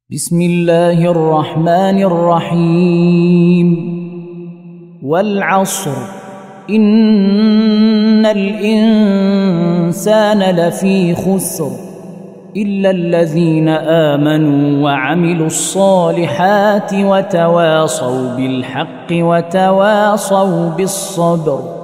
بسم الله الرحمن الرحيم. والعصر إن الإنسان لفي خسر إلا الذين آمنوا وعملوا الصالحات وتواصوا بالحق وتواصوا بالصبر.